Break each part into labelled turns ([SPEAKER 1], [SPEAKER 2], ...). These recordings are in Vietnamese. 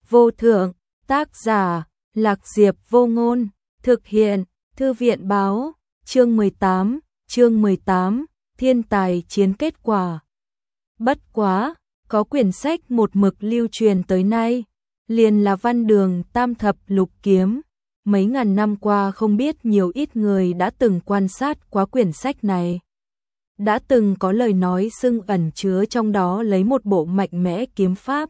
[SPEAKER 1] vô thượng, tác giả, Lạc Diệp Vô Ngôn, thực hiện, Thư viện báo, chương 18, thiên tài chiến kết quả. Bất quá, có quyển sách một mực lưu truyền tới nay, liền là Văn Đường Tam Thập Lục Kiếm. Mấy ngàn năm qua không biết nhiều ít người đã từng quan sát qua quyển sách này. Đã từng có lời nói xưng ẩn chứa trong đó lấy một bộ mạnh mẽ kiếm pháp.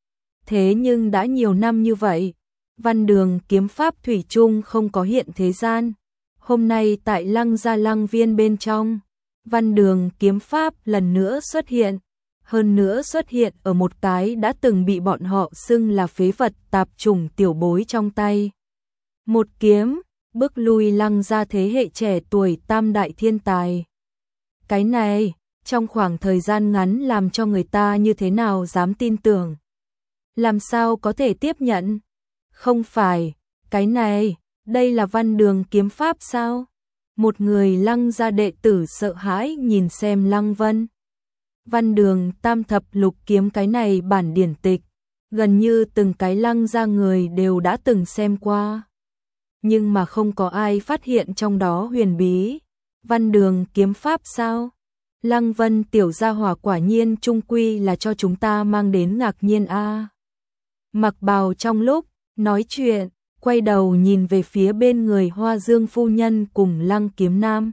[SPEAKER 1] Thế nhưng đã nhiều năm như vậy, Văn Đường kiếm pháp thủy chung không có hiện thế gian. Hôm nay tại Lăng Gia Lăng Viên bên trong, Văn Đường kiếm pháp lần nữa xuất hiện. Hơn nữa xuất hiện ở một cái đã từng bị bọn họ xưng là phế vật tạp chủng tiểu bối trong tay. Một kiếm, bước lui Lăng Gia thế hệ trẻ tuổi tam đại thiên tài. Cái này, trong khoảng thời gian ngắn làm cho người ta như thế nào dám tin tưởng. Làm sao có thể tiếp nhận? Không phải, cái này, đây là Văn Đường kiếm pháp sao? Một người Lăng Gia đệ tử sợ hãi nhìn xem Lăng Vân. Văn Đường Tam Thập Lục Kiếm cái này bản điển tịch, gần như từng cái Lăng Gia người đều đã từng xem qua. Nhưng mà không có ai phát hiện trong đó huyền bí. Văn Đường kiếm pháp sao? Lăng Vân tiểu gia hỏa quả nhiên trung quy là cho chúng ta mang đến ngạc nhiên a. Mặc bào trong lúc nói chuyện, quay đầu nhìn về phía bên người Hoa Dương phu nhân cùng Lăng Kiếm Nam.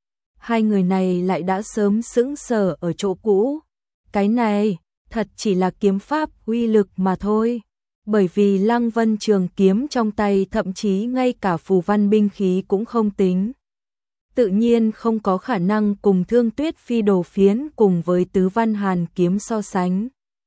[SPEAKER 1] Hai người này lại đã sớm sững sờ ở chỗ cũ. Cái này, thật chỉ là kiếm pháp uy lực mà thôi. Bởi vì Lăng Vân trường kiếm trong tay thậm chí ngay cả phù văn binh khí cũng không tính. Tự nhiên không có khả năng cùng Thương Tuyết Phi đồ phiến cùng với Tứ Văn Hàn kiếm so sánh.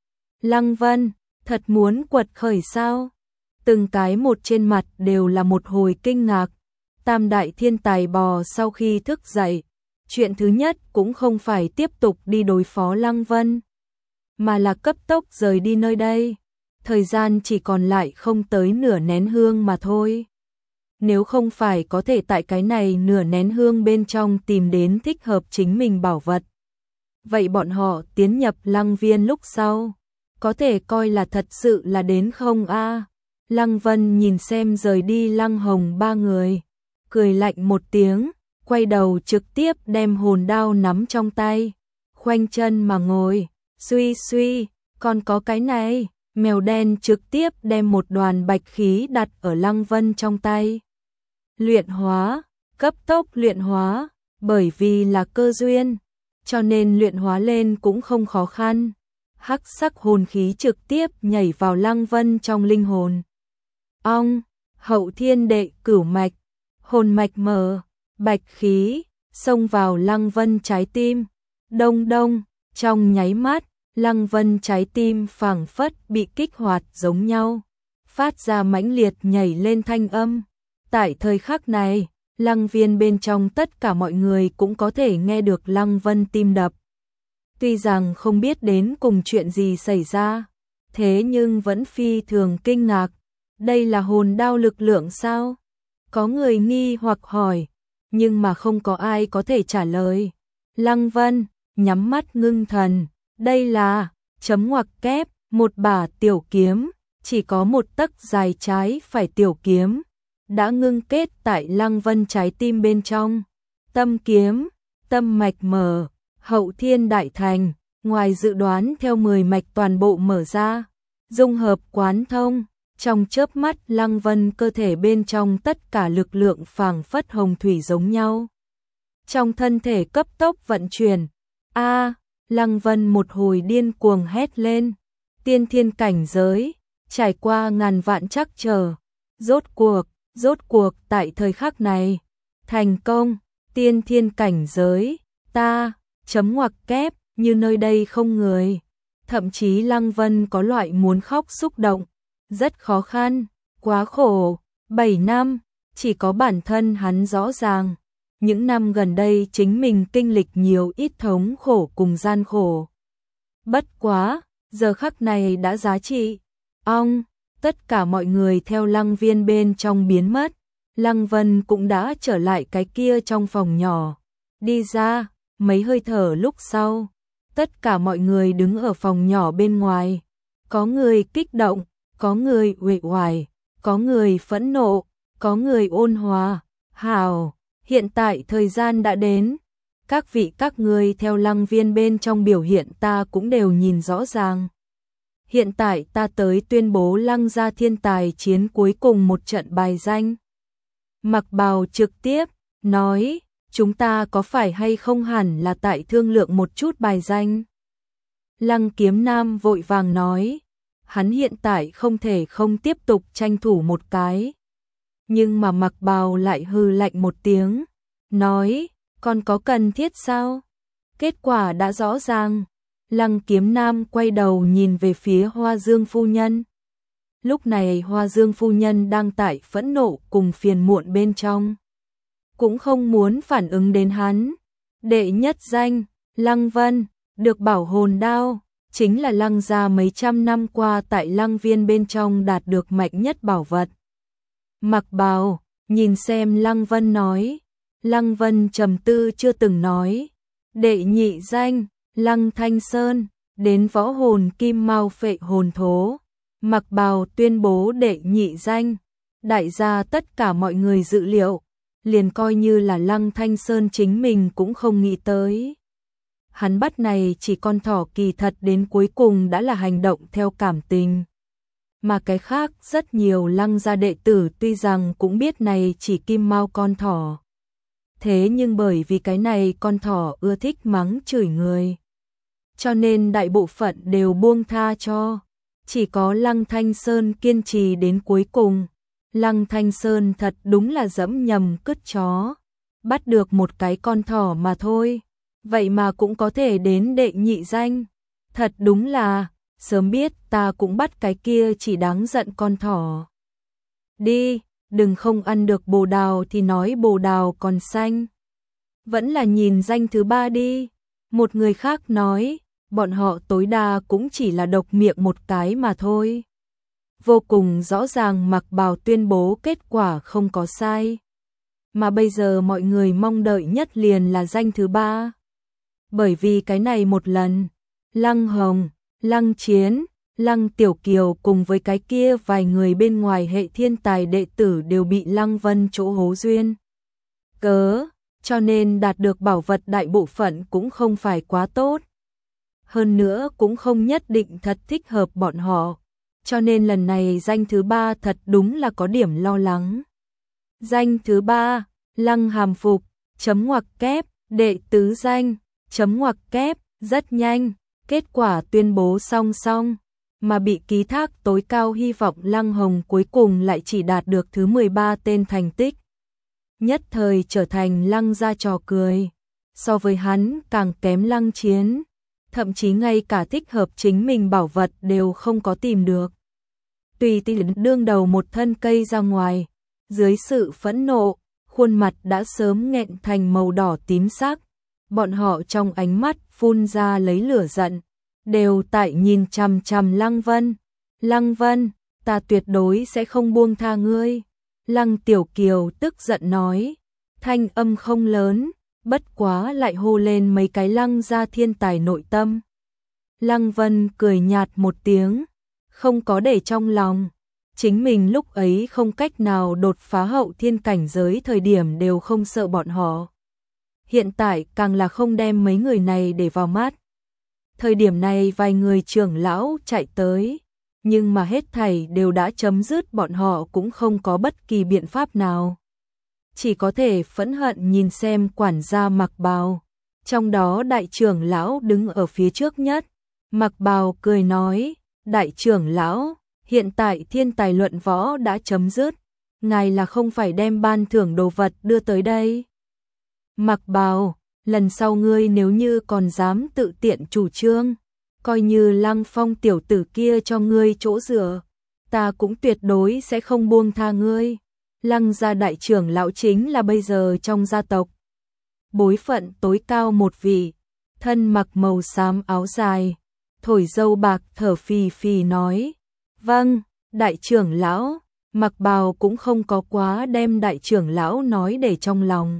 [SPEAKER 1] Lăng Vân, thật muốn quật khởi sao? Từng cái một trên mặt đều là một hồi kinh ngạc. Tam đại thiên tài bò sau khi thức dậy, chuyện thứ nhất cũng không phải tiếp tục đi đối phó Lăng Vân, mà là cấp tốc rời đi nơi đây. Thời gian chỉ còn lại không tới nửa nén hương mà thôi. Nếu không phải có thể tại cái này nửa nén hương bên trong tìm đến thích hợp chính mình bảo vật, vậy bọn họ tiến nhập Lăng Viên lúc sau, có thể coi là thật sự là đến không a? Lăng Vân nhìn xem rời đi Lăng Hồng ba người, cười lạnh một tiếng, quay đầu trực tiếp đem hồn đao nắm trong tay, khoanh chân mà ngồi, suy suy, còn có cái này, mèo đen trực tiếp đem một đoàn bạch khí đặt ở Lăng Vân trong tay. Luyện hóa, cấp tốc luyện hóa, bởi vì là cơ duyên, cho nên luyện hóa lên cũng không khó khăn. Hắc sắc hồn khí trực tiếp nhảy vào Lăng Vân trong linh hồn. Ong, hậu thiên đệ cửu mạch, hồn mạch mở, bạch khí, xông vào Lăng Vân trái tim. Đông đông, trong nháy mắt, Lăng Vân trái tim phảng phất bị kích hoạt giống nhau, phát ra mãnh liệt nhảy lên thanh âm. Tại thời khắc này, Lăng Viên bên trong tất cả mọi người cũng có thể nghe được Lăng Vân tim đập. Tuy rằng không biết đến cùng chuyện gì xảy ra, thế nhưng vẫn phi thường kinh ngạc. Đây là hồn đao lực lượng sao? Có người nghi hoặc hỏi, nhưng mà không có ai có thể trả lời. Lăng Vân nhắm mắt ngưng thần, đây là chấm ngoặc kép, một bả tiểu kiếm, chỉ có một tấc dài trái phải tiểu kiếm, đã ngưng kết tại Lăng Vân trái tim bên trong. Tâm kiếm, tâm mạch mở, hậu thiên đại thành, ngoài dự đoán theo 10 mạch toàn bộ mở ra, dung hợp quán thông. Trong chớp mắt Lăng Vân cơ thể bên trong tất cả lực lượng phảng phất hồng thủy giống nhau. Trong thân thể cấp tốc vận chuyển. Lăng Vân một hồi điên cuồng hét lên. Tiên thiên cảnh giới, trải qua ngàn vạn trắc trở. Rốt cuộc tại thời khắc này. Thành công, tiên thiên cảnh giới, ta, chấm ngoặc kép, như nơi đây không người. Thậm chí Lăng Vân có loại muốn khóc xúc động. Rất khó khăn, quá khổ, 7 năm, chỉ có bản thân hắn rõ ràng. Những năm gần đây chính mình kinh lịch nhiều ít thống khổ cùng gian khổ. Bất quá, giờ khắc này đã giá trị. Tất cả mọi người theo Lăng Viên bên trong biến mất. Lăng Vân cũng đã trở lại cái kia trong phòng nhỏ. Đi ra, mấy hơi thở lúc sau. Tất cả mọi người đứng ở phòng nhỏ bên ngoài. Có người kích động, có người uể oải, có người phẫn nộ, có người ôn hòa. Hảo, hiện tại thời gian đã đến. Các vị các ngươi theo Lăng Viên bên trong biểu hiện ta cũng đều nhìn rõ ràng. Hiện tại ta tới tuyên bố Lăng gia thiên tài chiến cuối cùng một trận bài danh. Mặc Bào trực tiếp nói, chúng ta có phải hay không hẳn là tại thương lượng một chút bài danh. Lăng Kiếm Nam vội vàng nói, hắn hiện tại không thể không tiếp tục tranh thủ một cái. Nhưng mà Mặc Bào lại hừ lạnh một tiếng, nói, còn có cần thiết sao? Kết quả đã rõ ràng. Lăng Kiếm Nam quay đầu nhìn về phía Hoa Dương phu nhân. Lúc này Hoa Dương phu nhân đang tại phẫn nộ cùng phiền muộn bên trong. Cũng không muốn phản ứng đến hắn. Đệ nhất danh, Lăng Vân, được bảo hồn đao, chính là Lăng gia mấy trăm năm qua tại Lăng Viên bên trong đạt được mạnh nhất bảo vật. Mặc Bào, nhìn xem Lăng Vân nói. Lăng Vân trầm tư chưa từng nói. Đệ nhị danh, Lăng Thanh Sơn, đến võ hồn kim mao phệ hồn thố. Mặc Bào tuyên bố đệ nhị danh. Đại gia tất cả mọi người dự liệu, liền coi như là Lăng Thanh Sơn chính mình cũng không nghĩ tới. Hắn bắt này chỉ con thỏ kỳ thật đến cuối cùng đã là hành động theo cảm tình. Mà cái khác rất nhiều Lăng gia đệ tử tuy rằng cũng biết này chỉ kim mao con thỏ. Thế nhưng bởi vì cái này con thỏ ưa thích mắng chửi người. Cho nên đại bộ phận đều buông tha cho. Chỉ có Lăng Thanh Sơn kiên trì đến cuối cùng. Lăng Thanh Sơn thật đúng là dẫm nhầm cứt chó. Bắt được một cái con thỏ mà thôi. Vậy mà cũng có thể đến đệ nhị danh. Thật đúng là, sớm biết ta cũng bắt cái kia chỉ đáng giận con thỏ. Đi, đừng không ăn được bồ đào thì nói bồ đào còn xanh. Vẫn là nhìn danh thứ ba đi. Một người khác nói, bọn họ tối đa cũng chỉ là độc miệng một cái mà thôi. Vô cùng rõ ràng Mặc Bào tuyên bố kết quả không có sai. Mà bây giờ mọi người mong đợi nhất liền là danh thứ ba. Bởi vì cái này một lần, Lăng Hồng, Lăng Chiến, Lăng Tiểu Kiều cùng với cái kia vài người bên ngoài hệ thiên tài đệ tử đều bị Lăng Vân chỗ hố duyên. Cho nên đạt được bảo vật đại bộ phận cũng không phải quá tốt. Hơn nữa cũng không nhất định thật thích hợp bọn họ. Cho nên lần này danh thứ ba thật đúng là có điểm lo lắng. Danh thứ ba, Lăng Hàm Phục, chấm ngoặc kép, đệ tứ danh, chấm ngoặc kép, rất nhanh, kết quả tuyên bố song song, mà bị ký thác tối cao hy vọng Lăng Hồng cuối cùng lại chỉ đạt được thứ 13 tên thành tích. Nhất thời trở thành Lăng gia trò cười, so với hắn càng kém Lăng Chiến, thậm chí ngay cả thích hợp chính mình bảo vật đều không có tìm được. Tùy tiện đương đầu một thân cây ra ngoài, dưới sự phẫn nộ, khuôn mặt đã sớm nghẹn thành màu đỏ tím sắc, bọn họ trong ánh mắt phun ra lấy lửa giận, đều tại nhìn chằm chằm Lăng Vân. Lăng Vân, ta tuyệt đối sẽ không buông tha ngươi. Lăng Tiểu Kiều tức giận nói, thanh âm không lớn, bất quá lại hô lên mấy cái Lăng gia thiên tài nội tâm. Lăng Vân cười nhạt một tiếng, không có để trong lòng. Chính mình lúc ấy không cách nào đột phá hậu thiên cảnh giới thời điểm đều không sợ bọn họ. Hiện tại càng là không đem mấy người này để vào mắt. Thời điểm này vài người trưởng lão chạy tới, nhưng mà hết thảy đều đã chấm dứt, bọn họ cũng không có bất kỳ biện pháp nào. Chỉ có thể phẫn hận nhìn xem quản gia Mặc Bào. Trong đó đại trưởng lão đứng ở phía trước nhất. Mặc Bào cười nói, đại trưởng lão, hiện tại thiên tài luận võ đã chấm dứt. Ngài là không phải đem ban thưởng đồ vật đưa tới đây. Mặc Bào, lần sau ngươi nếu như còn dám tự tiện chủ trương, coi như Lăng Phong tiểu tử kia cho ngươi chỗ dựa, ta cũng tuyệt đối sẽ không buông tha ngươi. Lăng gia đại trưởng lão chính là bây giờ trong gia tộc bối phận tối cao một vị, thân mặc màu xám áo dài, thổi dâu bạc thở phì phì nói, vâng, đại trưởng lão. Mặc Bào cũng không có quá đem đại trưởng lão nói để trong lòng.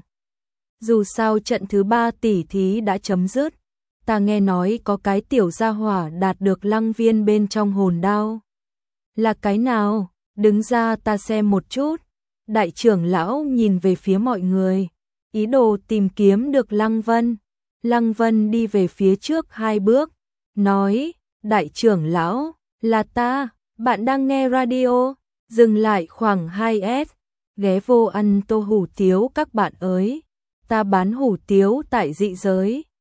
[SPEAKER 1] Dù sao trận thứ 3 tỷ thí đã chấm dứt, ta nghe nói có cái tiểu gia hỏa đạt được Lăng Viên bên trong hồn đao. Là cái nào? Đứng ra ta xem một chút. Đại trưởng lão nhìn về phía mọi người, ý đồ tìm kiếm được Lăng Vân. Lăng Vân đi về phía trước 2 bước, nói, đại trưởng lão, là ta, bạn đang nghe radio, dừng lại khoảng 2S, ghé vô ăn tô hủ tiếu các bạn ơi, ta bán hủ tiếu tại dị giới.